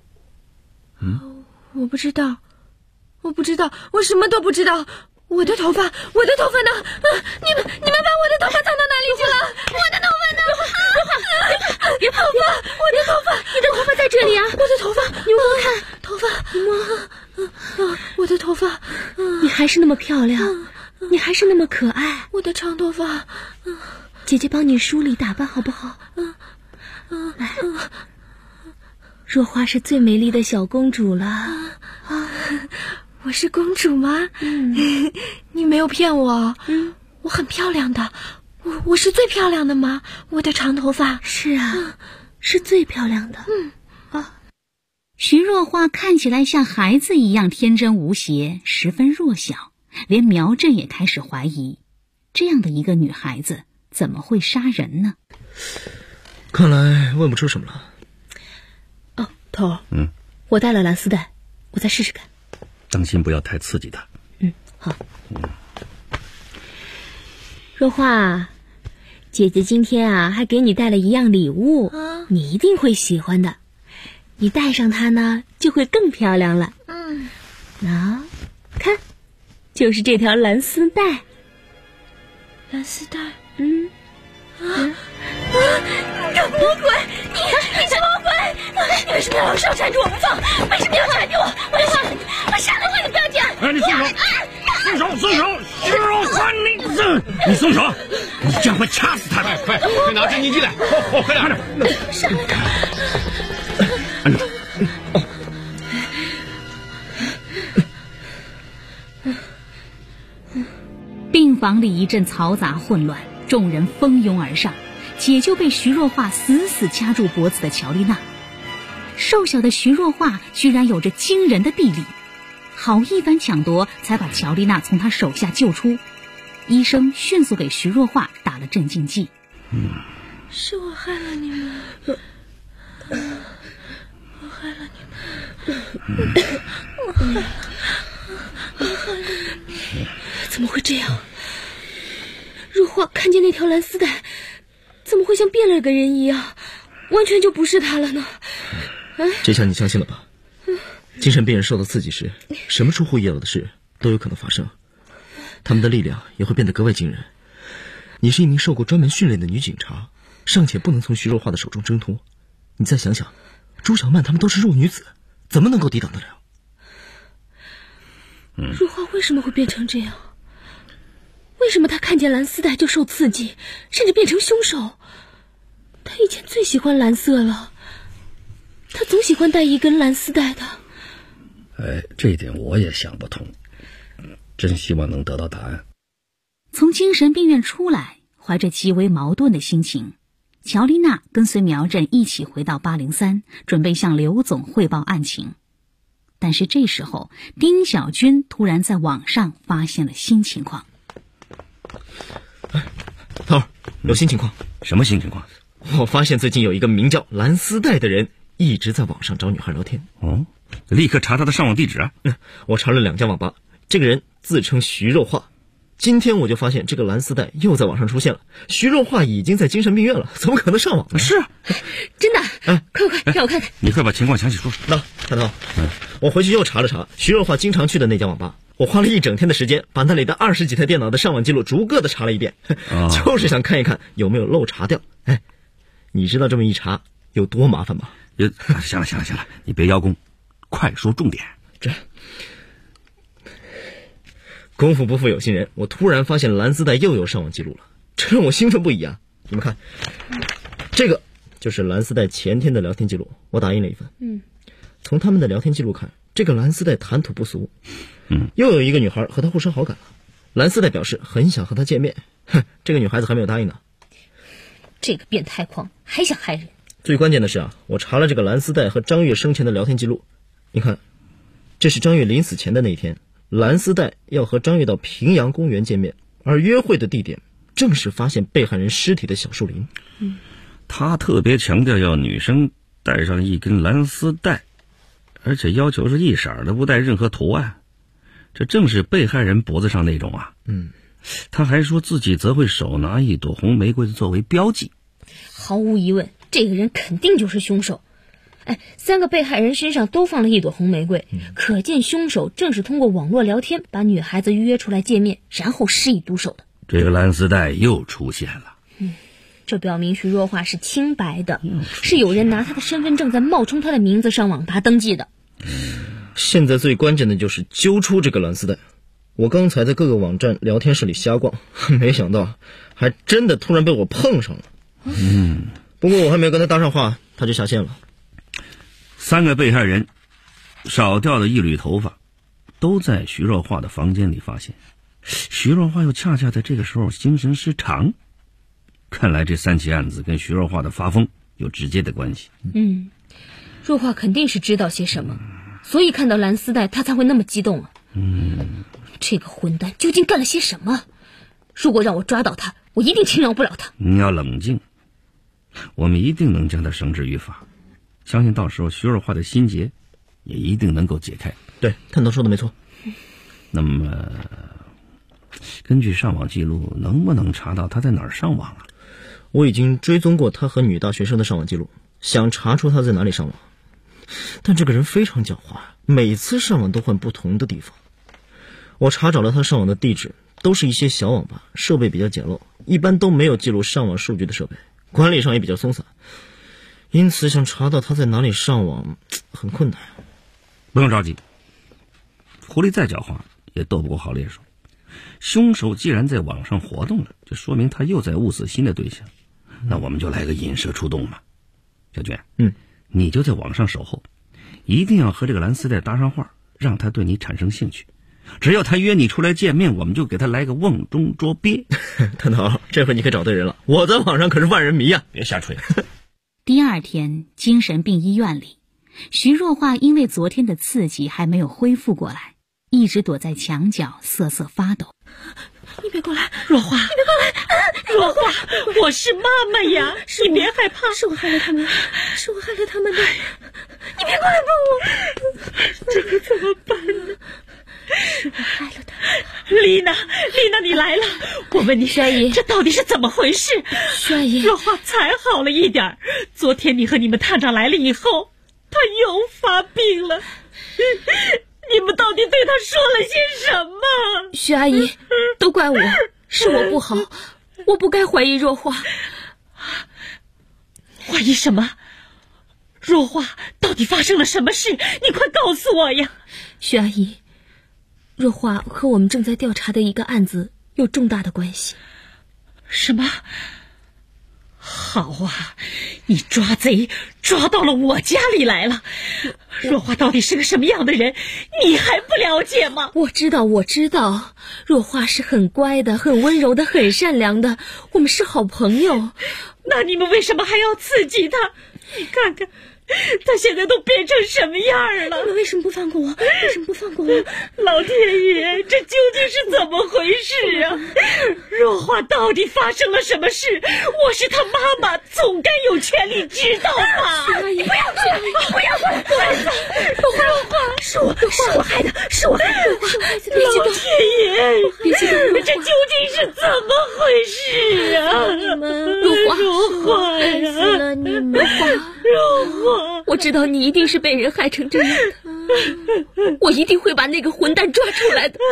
我不知道，我什么都不知道。我的头发呢？你们把我的头发藏到哪里去了？我的头发呢？ 别跑！ 我的头发， 你的头发在这里啊！ 我的头发， 你摸摸看， 头发，你摸，我的头发， 你还是那么漂亮，你还是那么可爱。 我的长头发， 姐姐帮你梳理打扮好不好？来，若花是最美丽的小公主了。 我是公主吗？你没有骗我，我很漂亮的， 我是最漂亮的吗？我的长头发。 是啊，是最漂亮的。 徐若花看起来像孩子一样天真无邪，十分弱小，连苗振也开始怀疑，这样的一个女孩子怎么会杀人呢？ 看来问不出什么了。 哦，头儿，我带了蓝丝带，我再试试看。 当心不要太刺激它。 好。若花，姐姐今天啊还给你带了一样礼物，你一定会喜欢的。你戴上它呢，就会更漂亮了。看，就是这条蓝丝带。 蓝丝带。 这魔鬼！你是魔鬼！你为什么要用手缠住我不放？为什么要缠住我？我杀了我！你不要这样！ 你松手！松手！徐若花，你松手！你这样会掐死他的！ 快拿镇静剂来！快点！ 杀了他！ 按住！ 病房里一阵嘈杂混乱，众人蜂拥而上，解救被徐若花死死掐住脖子的乔丽娜。瘦小的徐若花居然有着惊人的臂力，好一番抢夺才把乔丽娜从她手下救出。医生迅速给徐若花打了镇静剂。 是我害了你们，我害了你们，我害了你们。 怎么会这样？若花看见那条蓝丝带，怎么会像变了个人一样，完全就不是她了呢？ 这下你相信了吧？精神病人受到刺激时，什么出乎意料的事都有可能发生，他们的力量也会变得格外惊人。你是一名受过专门训练的女警察，尚且不能从徐若花的手中挣脱，你再想想，朱小曼他们都是弱女子，怎么能够抵挡得了？ 若花为什么会变成这样？为什么她看见蓝丝带就受刺激，甚至变成凶手？她以前最喜欢蓝色了，她总喜欢戴一根蓝丝带的。 这一点我也想不通，真希望能得到答案。 从精神病院出来，怀着极为矛盾的心情，乔丽娜跟随苗振一起回到803，准备向刘总汇报案情。但是这时候，丁小军突然在网上发现了新情况。 头儿，有新情况。 什么新情况？ 我发现最近有一个名叫蓝丝带的人一直在网上找女孩聊天。 立刻查他的上网地址啊！ 我查了2家网吧，这个人自称徐若花。今天我就发现这个蓝丝带又在网上出现了，徐若花已经在精神病院了，怎么可能上网呢？ 是啊， 真的。快让我看看。 你快把情况详细说说。 那探头，我回去又查了查徐若花经常去的那家网吧，我花了1整天的时间，把那里的20几台电脑的上网记录逐个的查了一遍，就是想看一看有没有漏查掉。你知道这么一查有多麻烦吗？ 行了，你别邀功，快说重点。 功夫不负有心人，我突然发现蓝丝带又有上网记录了，这让我兴奋不已啊！你们看，这个就是蓝丝带前天的聊天记录，我打印了一份。从他们的聊天记录看，这个蓝丝带谈吐不俗。又有一个女孩和他互生好感了，蓝丝带表示很想和他见面，这个女孩子还没有答应呢。 这个变态狂还想害人。 最关键的是啊，我查了这个蓝丝带和张月生前的聊天记录，你看，这是张月临死前的那一天。蓝丝带要和张月到平阳公园见面，而约会的地点正是发现被害人尸体的小树林。 他特别强调要女生带上一根蓝丝带，而且要求是一色的，不带任何图案，这正是被害人脖子上那种啊。他还说自己则会手拿一朵红玫瑰作为标记。 毫无疑问，这个人肯定就是凶手。3个被害人身上都放了一朵红玫瑰，可见凶手正是通过网络聊天把女孩子预约出来见面，然后施以毒手的。 这个蓝丝带又出现了。 这表明徐若花是清白的，是有人拿她的身份证在冒充她的名字上网吧登记的。 现在最关键的就是揪出这个蓝丝带。我刚才在各个网站聊天室里瞎逛，没想到还真的突然被我碰上了。不过我还没有跟他搭上话，他就下线了。 3个被害人少掉的一缕头发都在徐若花的房间里发现，徐若花又恰恰在这个时候精神失常。 看来这3起案子跟徐若华的发疯有直接的关系。 若华肯定是知道些什么，所以看到蓝丝带他才会那么激动啊。这个混蛋究竟干了些什么？如果让我抓到他，我一定轻饶不了他。 你要冷静，我们一定能将他绳之于法，相信到时候徐若华的心结也一定能够解开。 对，探头说的没错。 那么根据上网记录，能不能查到他在哪儿上网啊？ 我已经追踪过他和女大学生的上网记录，想查出他在哪里上网，但这个人非常狡猾，每次上网都换不同的地方。我查找了他上网的地址，都是一些小网吧，设备比较简陋，一般都没有记录上网数据的设备，管理上也比较松散，因此想查到他在哪里上网很困难。 不用着急，狐狸再狡猾也斗不过好猎手。凶手既然在网上活动了，就说明他又在物色新的对象，那我们就来个引蛇出洞嘛。小娟，你就在网上守候，一定要和这个蓝丝带搭上话，让他对你产生兴趣。只要他约你出来见面，我们就给他来个瓮中捉鳖。 探头，这回你可找对人了，我在网上可是万人迷啊！ 别瞎吹。 第二天，精神病医院里，徐若华因为昨天的刺激还没有恢复过来，一直躲在墙角瑟瑟发抖。 你别过来，若华！你别过来！若华，我是妈妈呀，你别害怕。 是我害了他们，是我害了他们的。 你别过来帮我，这可怎么办呢？ 是我害了他们。 丽娜，你来了！我问你， 徐阿姨， 这到底是怎么回事？ 徐阿姨， 若华才好了一点，昨天你和你们探长来了以后，她又发病了。你们到底对他说了些什么？ 徐阿姨，都怪我，是我不好，我不该怀疑若华。 怀疑什么？若华到底发生了什么事？你快告诉我呀！ 徐阿姨，若华和我们正在调查的一个案子有重大的关系。 什么？好啊，你抓贼抓到了我家里来了。若华到底是个什么样的人，你还不了解吗？ 我知道，若华是很乖的，很温柔的，很善良的，我们是好朋友。 那你们为什么还要刺激他？你看看他现在都变成什么样了？ 你们为什么不放过我？为什么不放过我？ 老天爷，这究竟是怎么回事啊？若华到底发生了什么事？我是他妈妈，总该有权利知道吧？ 你不要过来！不要过来！若华，是我害的，是我害的！老天爷，这究竟是怎么回事啊？若华害死了你们！ 若华。 我知道你一定是被人害成这样的，我一定会把那个混蛋抓出来的。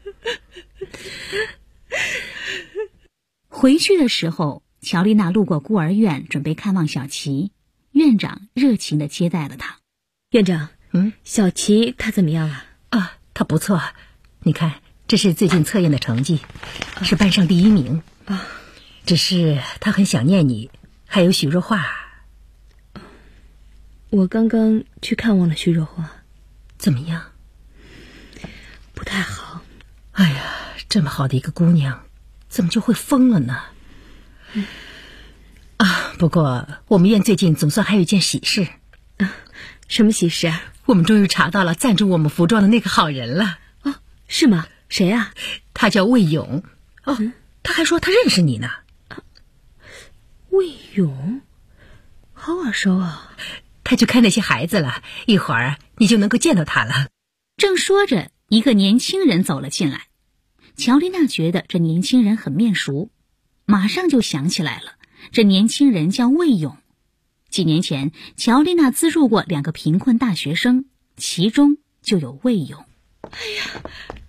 回去的时候，乔丽娜路过孤儿院，准备看望小琪。院长热情地接待了她。 院长，小琪她怎么样了？ 啊，她不错，你看，这是最近测验的成绩，是班上第1名。只是她很想念你，还有许若华。 我刚刚去看望了徐若华， 怎么样？ 不太好。 哎呀，这么好的一个姑娘，怎么就会疯了呢？不过我们院最近总算还有一件喜事。 什么喜事啊？ 我们终于查到了赞助我们服装的那个好人了。 是吗？谁啊？ 他叫魏勇。他还说他认识你呢。 魏勇，好耳熟啊。 他去看那些孩子了，一会儿你就能够见到他了。 正说着，一个年轻人走了进来。乔丽娜觉得这年轻人很面熟，马上就想起来了，这年轻人叫魏勇。几年前，乔丽娜资助过2个贫困大学生，其中就有魏勇。 哎呀，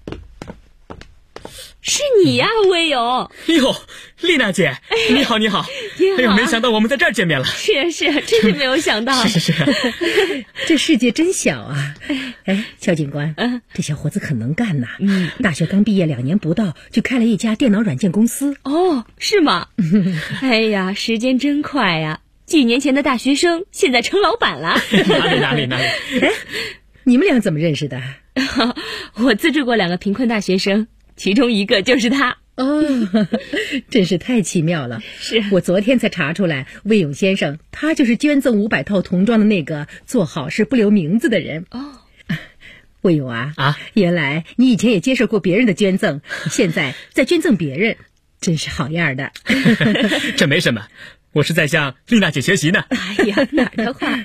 是你呀，魏勇！ 哟，丽娜姐，你好，你好！哎呦，没想到我们在这儿见面了。 是啊，真是没有想到。 是。 这世界真小啊！哎，肖警官，这小伙子可能干呐。大学刚毕业2年不到，就开了一家电脑软件公司。 哦，是吗？哎呀，时间真快呀！几年前的大学生，现在成老板了。 哪里？ 哎，你们俩怎么认识的？ 我资助过2个贫困大学生，其中一个就是他。 哦，真是太奇妙了。 是我昨天才查出来，魏勇先生他就是捐赠500套童装的那个做好事不留名字的人。 哦， 魏勇啊，原来你以前也接受过别人的捐赠，现在在捐赠别人，真是好样的。 这没什么，我是在向丽娜姐学习呢。 哎呀，哪儿的话。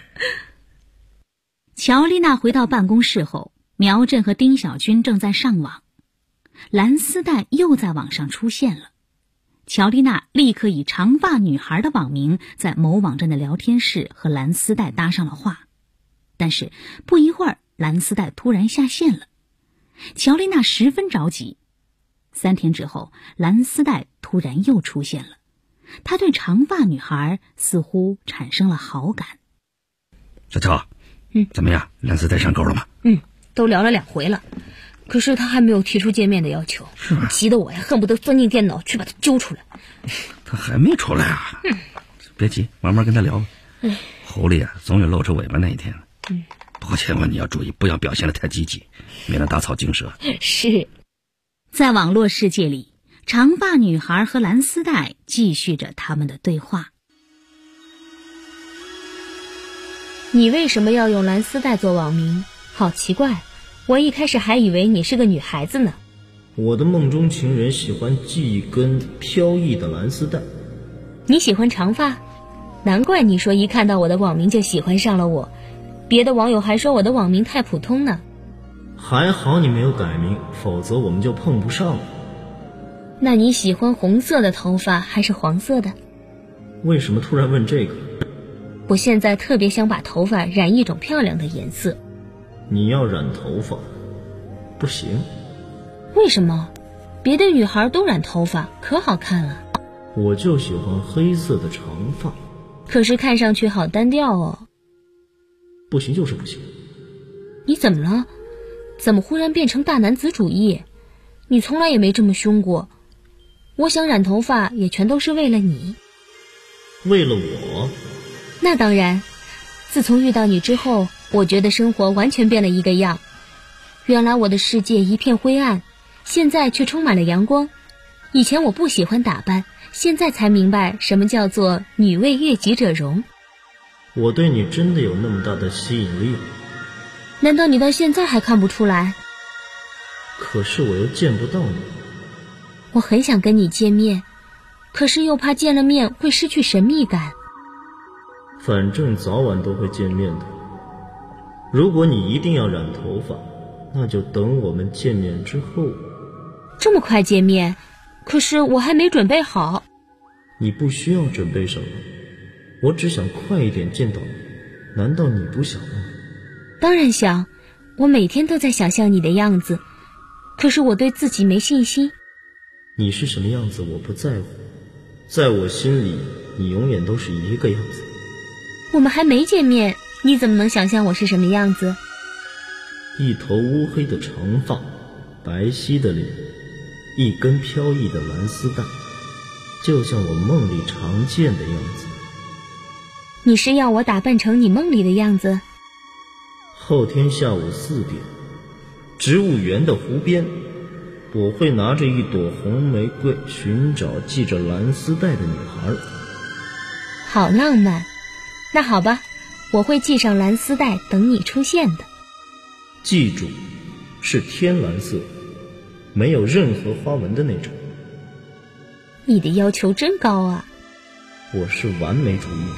乔丽娜回到办公室后，苗振和丁小军正在上网，蓝丝带又在网上出现了。乔丽娜立刻以长发女孩的网名在某网站的聊天室和蓝丝带搭上了话，但是不一会儿蓝丝带突然下线了。乔丽娜十分着急。3天之后，蓝丝带突然又出现了，她对长发女孩似乎产生了好感。 小乔，怎么样？蓝丝带上钩了吗？ 都聊了2回了，可是他还没有提出见面的要求，急得我呀恨不得钻进电脑去把他揪出来。 他还没出来啊？别急，慢慢跟他聊吧。狐狸啊，总有露出尾巴那一天。不过千万你要注意，不要表现得太积极，免得打草惊蛇。 是。 在网络世界里，长发女孩和蓝丝带继续着他们的对话。 你为什么要用蓝丝带做网名？好奇怪，我一开始还以为你是个女孩子呢。 我的梦中情人喜欢系一根飘逸的蓝丝带。 你喜欢长发？难怪你说一看到我的网名就喜欢上了我，别的网友还说我的网名太普通呢。 还好你没有改名，否则我们就碰不上了。 那你喜欢红色的头发还是黄色的？ 为什么突然问这个？ 我现在特别想把头发染一种漂亮的颜色。 你要染头发？不行。 为什么？别的女孩都染头发，可好看了。 我就喜欢黑色的长发。 可是看上去好单调哦。 不行就是不行。 你怎么了？怎么忽然变成大男子主义？你从来也没这么凶过。我想染头发也全都是为了你。 为了我？ 那当然。自从遇到你之后，我觉得生活完全变了一个样。原来我的世界一片灰暗，现在却充满了阳光。以前我不喜欢打扮，现在才明白什么叫做女为悦己者容。 我对你真的有那么大的吸引力？ 难道你到现在还看不出来？ 可是我又见不到你。 我很想跟你见面，可是又怕见了面会失去神秘感。 反正早晚都会见面的。如果你一定要染头发，那就等我们见面之后。 这么快见面？可是我还没准备好。 你不需要准备什么，我只想快一点见到你。难道你不想吗？ 当然想，我每天都在想象你的样子，可是我对自己没信心。 你是什么样子我不在乎，在我心里你永远都是一个样子。 我们还没见面，你怎么能想象我是什么样子？ 一头乌黑的长发，白皙的脸，一根飘逸的蓝丝带，就像我梦里常见的样子。 你是要我打扮成你梦里的样子？ 后天下午4点，植物园的湖边，我会拿着一朵红玫瑰寻找系着蓝丝带的女孩。 好浪漫。那好吧，我会系上蓝丝带等你出现的。 记住，是天蓝色，没有任何花纹的那种。 你的要求真高啊。 我是完美主义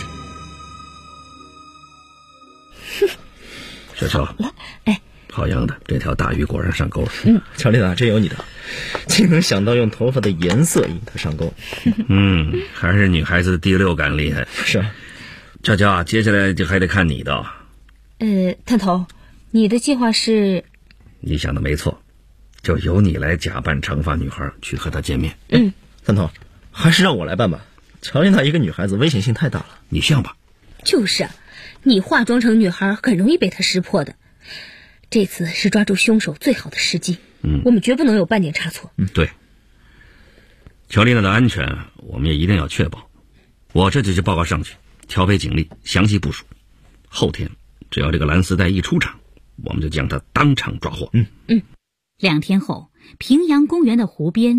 者。小乔，好样的，这条大鱼果然上钩了。 乔丽娜，真有你的，竟能想到用头发的颜色引她上钩。 还是女孩子的第六感厉害。 是啊。 乔乔啊，接下来就还得看你的。 探头，你的计划是？ 你想的没错，就由你来假扮长发女孩去和她见面。 探头，还是让我来办吧。乔丽娜一个女孩子危险性太大了。 你像吧？ 就是啊，你化妆成女孩很容易被她识破的。这次是抓住凶手最好的时机。我们绝不能有半点差错。 对。乔丽娜的安全我们也一定要确保。我这就去报告上去，调配警力，详细部署。后天只要这个蓝丝带一出场，我们就将他当场抓获。 2天后，平阳公园的湖边，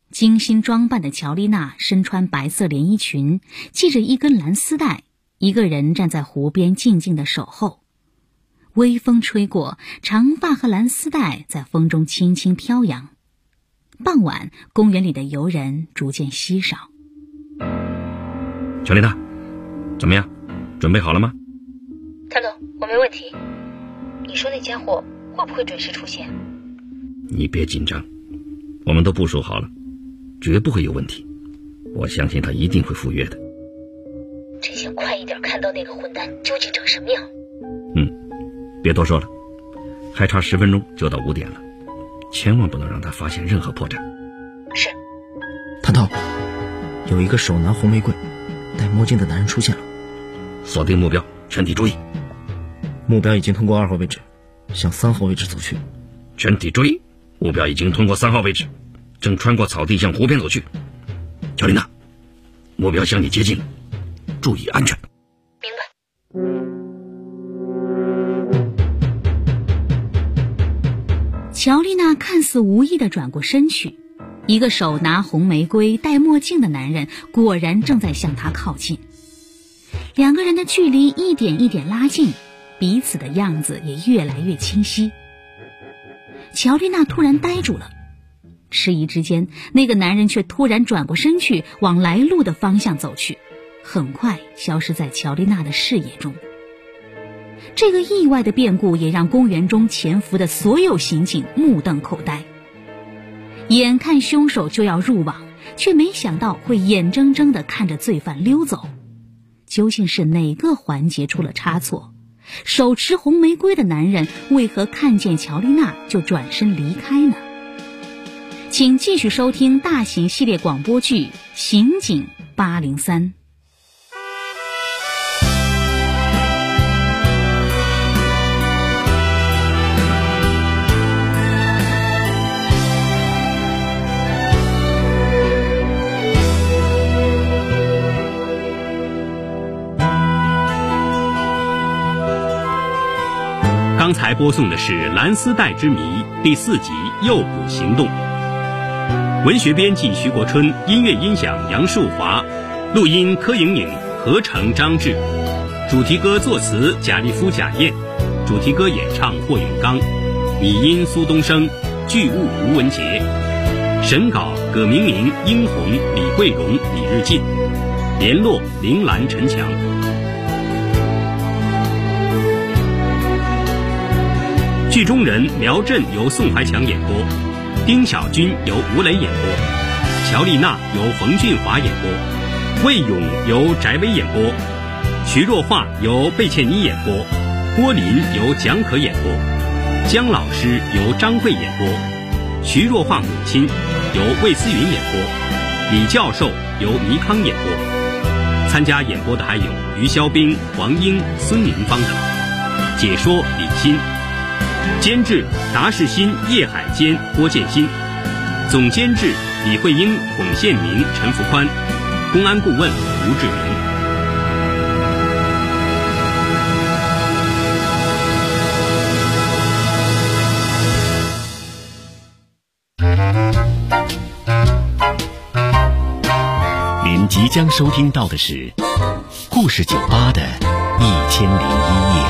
精心装扮的乔丽娜身穿白色连衣裙，系着一根蓝丝带，一个人站在湖边静静地守候。微风吹过，长发和蓝丝带在风中轻轻飘扬。傍晚，公园里的游人逐渐稀少。 乔丽娜，怎么样？准备好了吗？ 谭总，我没问题。你说那家伙会不会准时出现？ 你别紧张，我们都部署好了，绝不会有问题。我相信他一定会赴约的。 真想快一点看到那个混蛋究竟长什么样。 别多说了，还差10分钟就到5点了，千万不能让他发现任何破绽。 是。 谭涛，有一个手拿红玫瑰、戴墨镜的男人出现了。 锁定目标，全体注意。 目标已经通过2号位置，向3号位置走去。 全体注意，目标已经通过3号位置，正穿过草地向湖边走去。乔丽娜，目标向你接近了，注意安全。 明白。 乔丽娜看似无意地转过身去，一个手拿红玫瑰、戴墨镜的男人果然正在向她靠近。两个人的距离一点一点拉近，彼此的样子也越来越清晰。乔丽娜突然呆住了，迟疑之间，那个男人却突然转过身去，往来路的方向走去，很快消失在乔丽娜的视野中。这个意外的变故也让公园中潜伏的所有刑警目瞪口呆。眼看凶手就要入网，却没想到会眼睁睁地看着罪犯溜走。究竟是哪个环节出了差错？手持红玫瑰的男人为何看见乔丽娜就转身离开呢？请继续收听大型系列广播剧《刑警803》。 刚才播送的是《蓝丝带之谜》第4集《诱捕行动》，文学编辑徐国春，音乐音响杨树华，录音柯莹莹，合成张志，主题歌作词贾立夫、贾燕，主题歌演唱霍永刚，拟音苏东升，剧务吴文杰，审稿葛明明、殷红、李桂荣、李日进，联络铃兰、陈强。剧中人苗震由宋怀强演播，丁小军由吴磊演播，乔丽娜由冯俊华演播，魏勇由翟薇演播，徐若桦由贝茜妮演播，郭林由蒋可演播，姜老师由张慧演播，徐若桦母亲由魏思云演播，李教授由倪康演播。参加演播的还有于肖兵、黄英、孙明芳等。解说李欣，监制达世新、叶海坚、郭建新，总监制李慧英、龚宪明、陈福宽，公安顾问吴志明。 您即将收听到的是故事酒吧的1001夜。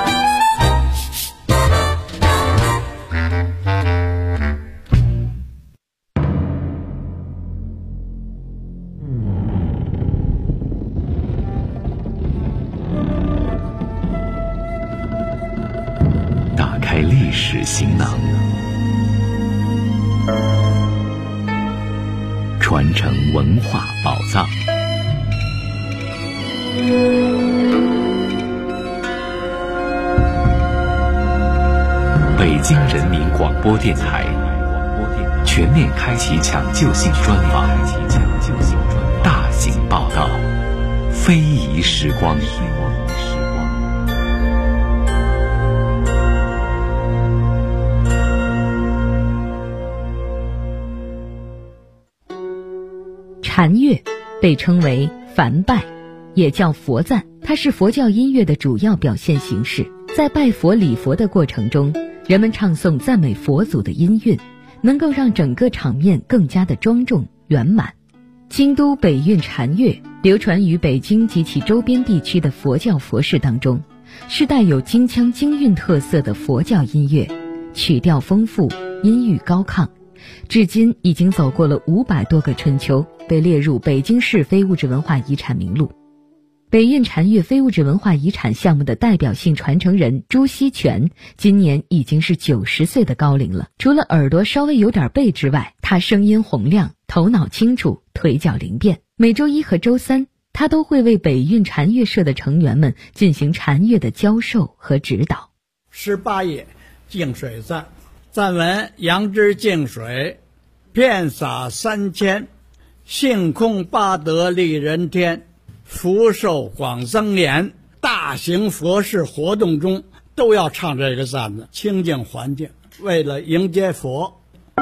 打开历史行囊，传承文化宝藏。北京人民广播电台全面开启抢救性专访，大型报道，非遗时光。 禅乐被称为梵拜，也叫佛赞，它是佛教音乐的主要表现形式。在拜佛礼佛的过程中，人们唱诵赞美佛祖的音韵， 能够让整个场面更加的庄重圆满。京都北韵禅乐流传于北京及其周边地区的佛教佛事当中，是带有京腔京韵特色的佛教音乐，曲调丰富，音域高亢，至今已经走过了500多个春秋，被列入北京市非物质文化遗产名录。北韵禅乐非物质文化遗产项目的代表性传承人朱锡全今年已经是90岁的高龄了。除了耳朵稍微有点背之外，他声音洪亮，头脑清楚，腿脚灵便。每周一和周三，他都会为北韵禅乐社的成员们进行禅乐的教授和指导。 18页净水赞，赞文：杨枝净水，遍洒3000，性空八德利人天，福寿广增延。大型佛事活动中都要唱这个赞子，清净环境，为了迎接佛。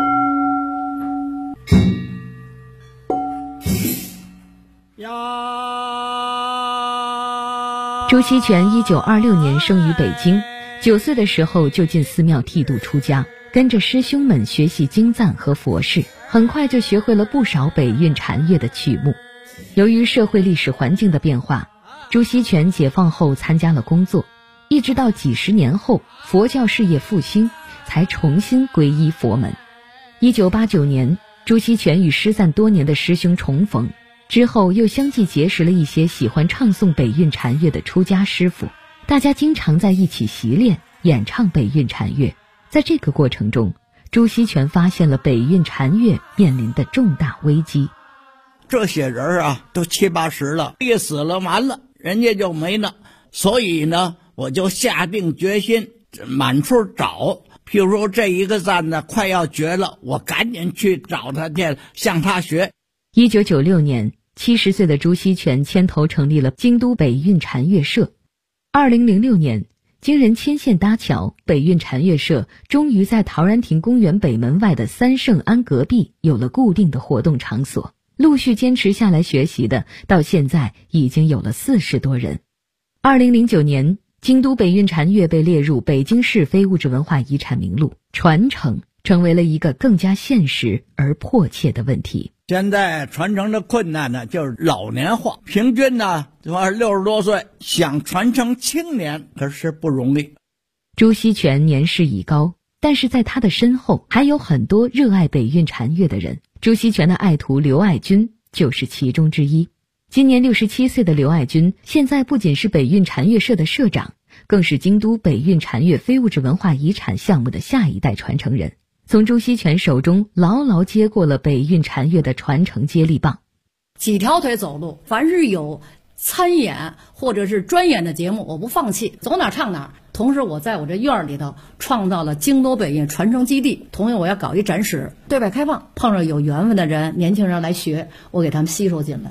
朱锡全1926年生于北京，9岁的时候就进寺庙剃度出家，跟着师兄们学习经赞和佛事，很快就学会了不少北韵禅乐的曲目。由于社会历史环境的变化，朱锡全解放后参加了工作，一直到几十年后佛教事业复兴，才重新皈依佛门。1989年，朱锡全与失散多年的师兄重逢，之后又相继结识了一些喜欢唱诵北韵禅乐的出家师傅，大家经常在一起习练演唱北韵禅乐。在这个过程中，朱锡全发现了北韵禅乐面临的重大危机。 这些人啊都70、80了，一死了完了，人家就没了。所以呢，我就下定决心满处找，譬如说这一个赞呢快要绝了，我赶紧去找他去，向他学。 1996年，70岁的朱锡全牵头成立了京都北韵禅乐社。2006年，经人牵线搭桥，北韵禅乐社终于在陶然亭公园北门外的三圣庵隔壁有了固定的活动场所。陆续坚持下来学习的，到现在已经有了40多人。2009年，京都北韵禅乐被列入北京市非物质文化遗产名录，传承成为了一个更加现实而迫切的问题。 现在传承的困难呢，就是老年化，平均呢60多岁，想传承青年可是不容易。 朱锡全年事已高，但是在他的身后还有很多热爱北韵禅乐的人。朱锡全的爱徒刘爱军就是其中之一。今年67岁的刘爱军，现在不仅是北韵禅乐社的社长，更是京都北韵禅乐非物质文化遗产项目的下一代传承人，从朱锡全手中牢牢接过了北韵禅乐的传承接力棒。 几条腿走路，凡是有参演或者是专演的节目，我不放弃，走哪唱哪。同时我在我这院里头创造了京都北韵传承基地，同样我要搞一展示，对外开放，碰上有缘分的人，年轻人来学，我给他们吸收进来。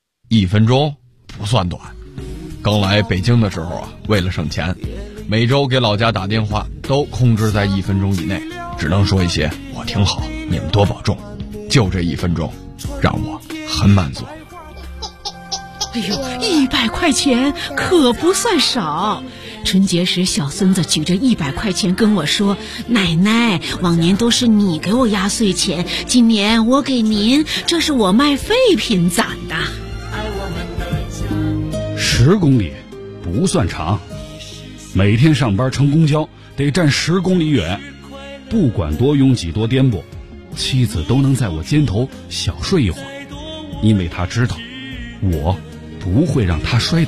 1分钟不算短。刚来北京的时候啊，为了省钱，每周给老家打电话都控制在1分钟以内，只能说一些我挺好，你们多保重。就这1分钟，让我很满足。 哎呦，100块钱可不算少。春节时，小孙子举着100块钱跟我说：“奶奶，往年都是你给我压岁钱，今年我给您，这是我卖废品攒的。” 10公里不算长，每天上班乘公交得站10公里远，不管多拥挤多颠簸，妻子都能在我肩头小睡一会儿，因为她知道我不会让她摔倒。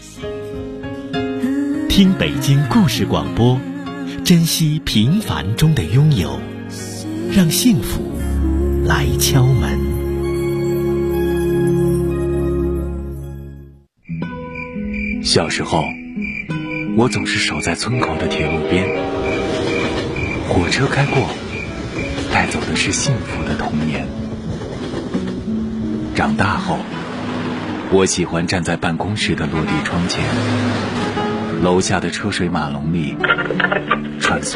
听北京故事广播，珍惜平凡中的拥有，让幸福来敲门。小时候，我总是守在村口的铁路边，火车开过，带走的是幸福的童年。长大后，我喜欢站在办公室的落地窗前，楼下的车水马龙里穿梭